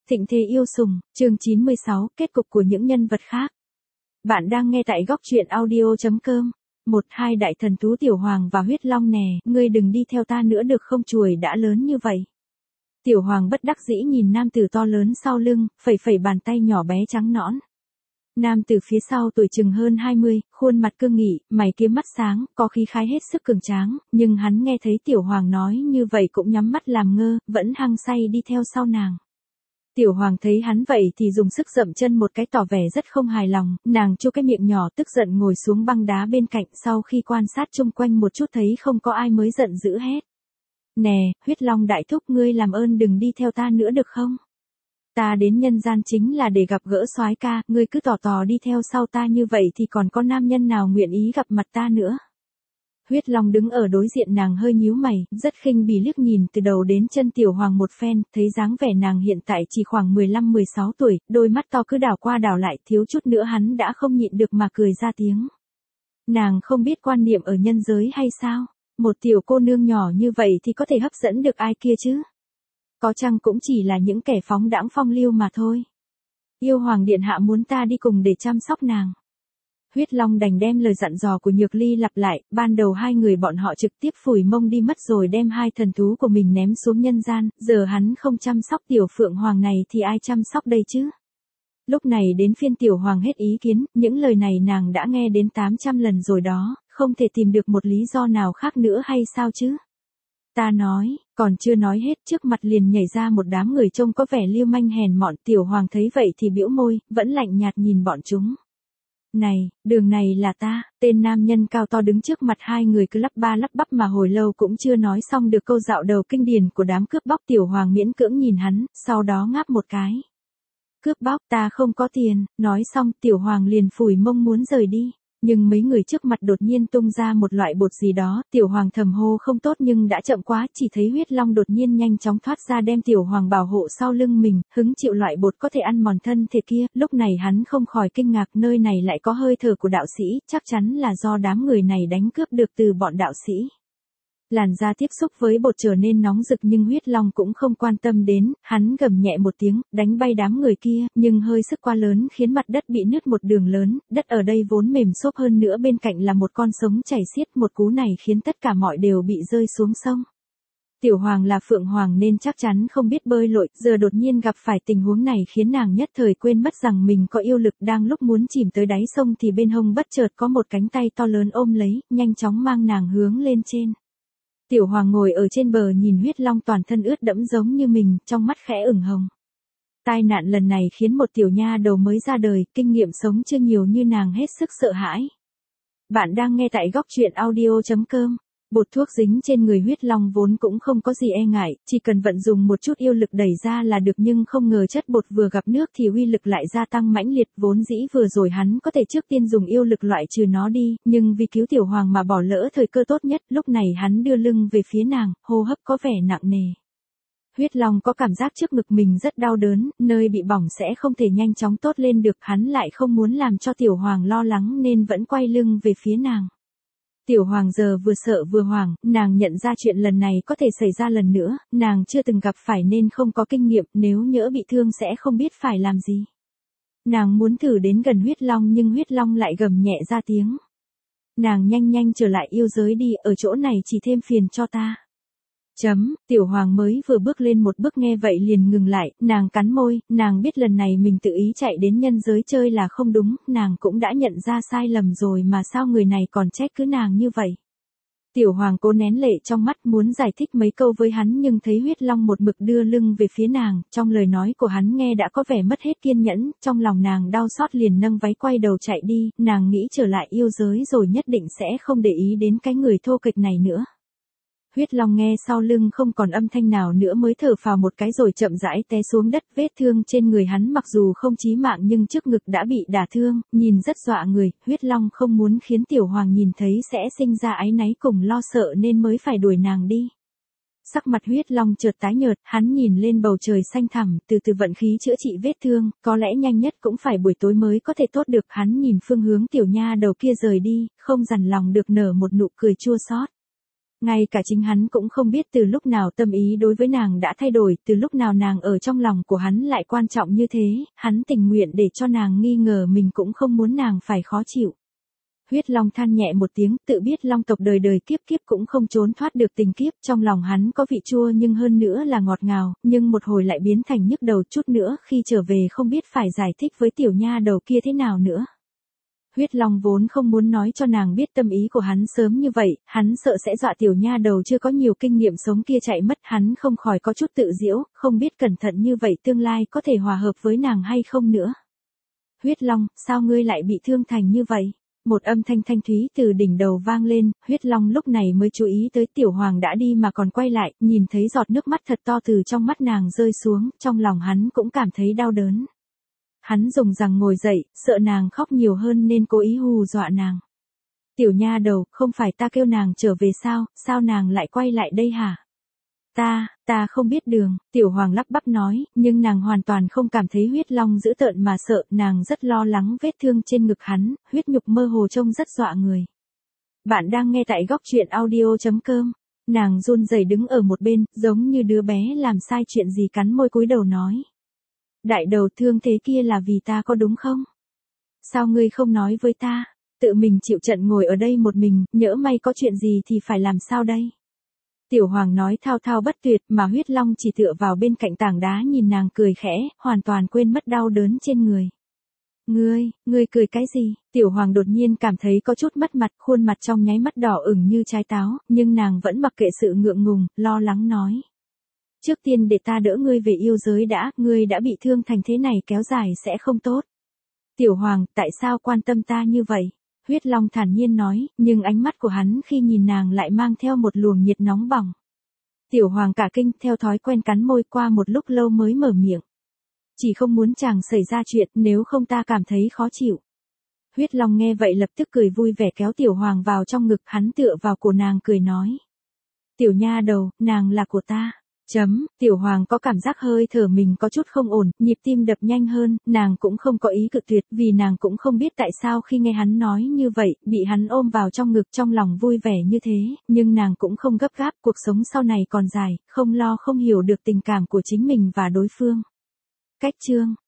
Thịnh thế yêu sùng, chương 96, kết cục của những nhân vật khác. Bạn đang nghe tại góc truyện audio.com. 1-2 đại thần Tú Tiểu Hoàng và Huyết Long nè, ngươi đừng đi theo ta nữa được không, chuồi đã lớn như vậy. Tiểu Hoàng bất đắc dĩ nhìn nam tử to lớn sau lưng, phẩy phẩy bàn tay nhỏ bé trắng nõn. Nam tử phía sau tuổi chừng hơn 20, khuôn mặt cương nghị, mày kiếm mắt sáng, có khí khái hết sức cường tráng, nhưng hắn nghe thấy Tiểu Hoàng nói như vậy cũng nhắm mắt làm ngơ, vẫn hăng say đi theo sau nàng. Tiểu Hoàng thấy hắn vậy thì dùng sức dậm chân một cái tỏ vẻ rất không hài lòng, nàng chu cái miệng nhỏ tức giận ngồi xuống băng đá bên cạnh, sau khi quan sát chung quanh một chút thấy không có ai mới giận dữ hét. Nè, Huyết Long đại thúc, ngươi làm ơn đừng đi theo ta nữa được không? Ta đến nhân gian chính là để gặp gỡ soái ca, ngươi cứ tò đi theo sau ta như vậy thì còn có nam nhân nào nguyện ý gặp mặt ta nữa? Huyết Long đứng ở đối diện nàng hơi nhíu mày, rất khinh bỉ liếc nhìn từ đầu đến chân Tiểu Hoàng một phen, thấy dáng vẻ nàng hiện tại chỉ khoảng 15-16 tuổi, đôi mắt to cứ đảo qua đảo lại, thiếu chút nữa hắn đã không nhịn được mà cười ra tiếng. Nàng không biết quan niệm ở nhân giới hay sao? Một tiểu cô nương nhỏ như vậy thì có thể hấp dẫn được ai kia chứ? Có chăng cũng chỉ là những kẻ phóng đãng phong lưu mà thôi. Yêu Hoàng điện hạ muốn ta đi cùng để chăm sóc nàng. Huyết Long đành đem lời dặn dò của Nhược Ly lặp lại, ban đầu hai người bọn họ trực tiếp phủi mông đi mất rồi đem hai thần thú của mình ném xuống nhân gian, giờ hắn không chăm sóc tiểu Phượng Hoàng này thì ai chăm sóc đây chứ? Lúc này đến phiên Tiểu Hoàng hết ý kiến, những lời này nàng đã nghe đến 800 lần rồi đó, không thể tìm được một lý do nào khác nữa hay sao chứ? Ta nói, còn chưa nói hết trước mặt liền nhảy ra một đám người trông có vẻ lưu manh hèn mọn. Tiểu Hoàng thấy vậy thì bĩu môi, vẫn lạnh nhạt nhìn bọn chúng. Này, đường này là ta, tên nam nhân cao to đứng trước mặt hai người cứ lắp ba lắp bắp mà hồi lâu cũng chưa nói xong được câu dạo đầu kinh điển của đám cướp bóc. Tiểu Hoàng miễn cưỡng nhìn hắn, sau đó ngáp một cái. Cướp bóc, ta không có tiền, nói xong Tiểu Hoàng liền phủi mông muốn rời đi. Nhưng mấy người trước mặt đột nhiên tung ra một loại bột gì đó, Tiểu Hoàng thầm hô không tốt nhưng đã chậm quá, chỉ thấy Huyết Long đột nhiên nhanh chóng thoát ra đem Tiểu Hoàng bảo hộ sau lưng mình, hứng chịu loại bột có thể ăn mòn thân thể kia. Lúc này hắn không khỏi kinh ngạc, nơi này lại có hơi thở của đạo sĩ, chắc chắn là do đám người này đánh cướp được từ bọn đạo sĩ. Làn da tiếp xúc với bột trở nên nóng rực nhưng Huyết Long cũng không quan tâm đến, hắn gầm nhẹ một tiếng, đánh bay đám người kia, nhưng hơi sức quá lớn khiến mặt đất bị nứt một đường lớn, đất ở đây vốn mềm xốp hơn nữa bên cạnh là một con sống chảy xiết, một cú này khiến tất cả mọi đều bị rơi xuống sông. Tiểu Hoàng là Phượng Hoàng nên chắc chắn không biết bơi lội, giờ đột nhiên gặp phải tình huống này khiến nàng nhất thời quên mất rằng mình có yêu lực, đang lúc muốn chìm tới đáy sông thì bên hông bất chợt có một cánh tay to lớn ôm lấy, nhanh chóng mang nàng hướng lên trên. Tiểu Hoàng ngồi ở trên bờ nhìn Huyết Long toàn thân ướt đẫm giống như mình, trong mắt khẽ ửng hồng. Tai nạn lần này khiến một tiểu nha đầu mới ra đời, kinh nghiệm sống chưa nhiều như nàng hết sức sợ hãi. Bạn đang nghe tại góc truyện audio.com. Bột thuốc dính trên người Huyết Long vốn cũng không có gì e ngại, chỉ cần vận dùng một chút yêu lực đẩy ra là được, nhưng không ngờ chất bột vừa gặp nước thì uy lực lại gia tăng mãnh liệt. Vốn dĩ vừa rồi hắn có thể trước tiên dùng yêu lực loại trừ nó đi, nhưng vì cứu Tiểu Hoàng mà bỏ lỡ thời cơ tốt nhất. Lúc này hắn đưa lưng về phía nàng, hô hấp có vẻ nặng nề. Huyết Long có cảm giác trước ngực mình rất đau đớn, nơi bị bỏng sẽ không thể nhanh chóng tốt lên được, hắn lại không muốn làm cho Tiểu Hoàng lo lắng nên vẫn quay lưng về phía nàng. Tiểu Hoàng giờ vừa sợ vừa hoảng, nàng nhận ra chuyện lần này có thể xảy ra lần nữa, nàng chưa từng gặp phải nên không có kinh nghiệm, nếu nhỡ bị thương sẽ không biết phải làm gì. Nàng muốn thử đến gần Huyết Long nhưng Huyết Long lại gầm nhẹ ra tiếng. Nàng nhanh trở lại yêu giới đi, ở chỗ này chỉ thêm phiền cho ta. Tiểu Hoàng mới vừa bước lên một bước nghe vậy liền ngừng lại, nàng cắn môi, nàng biết lần này mình tự ý chạy đến nhân giới chơi là không đúng, nàng cũng đã nhận ra sai lầm rồi mà sao người này còn trách cứ nàng như vậy. Tiểu Hoàng cố nén lệ trong mắt muốn giải thích mấy câu với hắn nhưng thấy Huyết Long một mực đưa lưng về phía nàng, trong lời nói của hắn nghe đã có vẻ mất hết kiên nhẫn, trong lòng nàng đau xót liền nâng váy quay đầu chạy đi, nàng nghĩ trở lại yêu giới rồi nhất định sẽ không để ý đến cái người thô kệch này nữa. Huyết Long nghe sau lưng không còn âm thanh nào nữa mới thở phào một cái rồi chậm rãi té xuống đất, vết thương trên người hắn mặc dù không chí mạng nhưng trước ngực đã bị đả thương, nhìn rất dọa người. Huyết Long không muốn khiến Tiểu Hoàng nhìn thấy sẽ sinh ra áy náy cùng lo sợ nên mới phải đuổi nàng đi. Sắc mặt Huyết Long chợt tái nhợt, hắn nhìn lên bầu trời xanh thẳm, từ từ vận khí chữa trị vết thương, có lẽ nhanh nhất cũng phải buổi tối mới có thể tốt được. Hắn nhìn phương hướng tiểu nha đầu kia rời đi, không dằn lòng được nở một nụ cười chua xót. Ngay cả chính hắn cũng không biết từ lúc nào tâm ý đối với nàng đã thay đổi, từ lúc nào nàng ở trong lòng của hắn lại quan trọng như thế, hắn tình nguyện để cho nàng nghi ngờ mình cũng không muốn nàng phải khó chịu. Huyết Long than nhẹ một tiếng, tự biết Long tộc đời đời kiếp kiếp cũng không trốn thoát được tình kiếp, trong lòng hắn có vị chua nhưng hơn nữa là ngọt ngào, nhưng một hồi lại biến thành nhức đầu chút nữa, khi trở về không biết phải giải thích với tiểu nha đầu kia thế nào nữa. Huyết Long vốn không muốn nói cho nàng biết tâm ý của hắn sớm như vậy, hắn sợ sẽ dọa tiểu nha đầu chưa có nhiều kinh nghiệm sống kia chạy mất, hắn không khỏi có chút tự giễu, không biết cẩn thận như vậy tương lai có thể hòa hợp với nàng hay không nữa. Huyết Long, sao ngươi lại bị thương thành như vậy? Một âm thanh thanh thúy từ đỉnh đầu vang lên, Huyết Long lúc này mới chú ý tới tiểu hoàng đã đi mà còn quay lại, nhìn thấy giọt nước mắt thật to từ trong mắt nàng rơi xuống, trong lòng hắn cũng cảm thấy đau đớn. Hắn dùng rằng ngồi dậy, sợ nàng khóc nhiều hơn nên cố ý hù dọa nàng. Tiểu nha đầu, không phải ta kêu nàng trở về sao nàng lại quay lại đây hả? Ta không biết đường, tiểu hoàng lắp bắp nói, nhưng nàng hoàn toàn không cảm thấy Huyết Long dữ tợn mà sợ, nàng rất lo lắng vết thương trên ngực hắn, huyết nhục mơ hồ trông rất dọa người. Bạn đang nghe tại góc truyện audio.com, nàng run rẩy đứng ở một bên, giống như đứa bé làm sai chuyện gì cắn môi cúi đầu nói. Đại đầu, thương thế kia là vì ta có đúng không? Sao ngươi không nói với ta? Tự mình chịu trận ngồi ở đây một mình, nhỡ may có chuyện gì thì phải làm sao đây? Tiểu hoàng nói thao thao bất tuyệt, mà Huyết Long chỉ tựa vào bên cạnh tảng đá nhìn nàng cười khẽ, hoàn toàn quên mất đau đớn trên người. Ngươi cười cái gì? Tiểu hoàng đột nhiên cảm thấy có chút mất mặt, khuôn mặt trong nháy mắt đỏ ửng như trái táo, nhưng nàng vẫn mặc kệ sự ngượng ngùng, lo lắng nói. Trước tiên để ta đỡ ngươi về yêu giới đã, ngươi đã bị thương thành thế này kéo dài sẽ không tốt. Tiểu hoàng, tại sao quan tâm ta như vậy? Huyết Long thản nhiên nói, nhưng ánh mắt của hắn khi nhìn nàng lại mang theo một luồng nhiệt nóng bỏng. Tiểu hoàng cả kinh, theo thói quen cắn môi, qua một lúc lâu mới mở miệng. Chỉ không muốn chàng xảy ra chuyện, nếu không ta cảm thấy khó chịu. Huyết Long nghe vậy lập tức cười vui vẻ kéo tiểu hoàng vào trong ngực, hắn tựa vào cổ nàng cười nói. Tiểu nha đầu, nàng là của ta. Tiểu hoàng có cảm giác hơi thở mình có chút không ổn, nhịp tim đập nhanh hơn, nàng cũng không có ý cự tuyệt, vì nàng cũng không biết tại sao khi nghe hắn nói như vậy, bị hắn ôm vào trong ngực trong lòng vui vẻ như thế, nhưng nàng cũng không gấp gáp, cuộc sống sau này còn dài, không lo không hiểu được tình cảm của chính mình và đối phương. Cách chương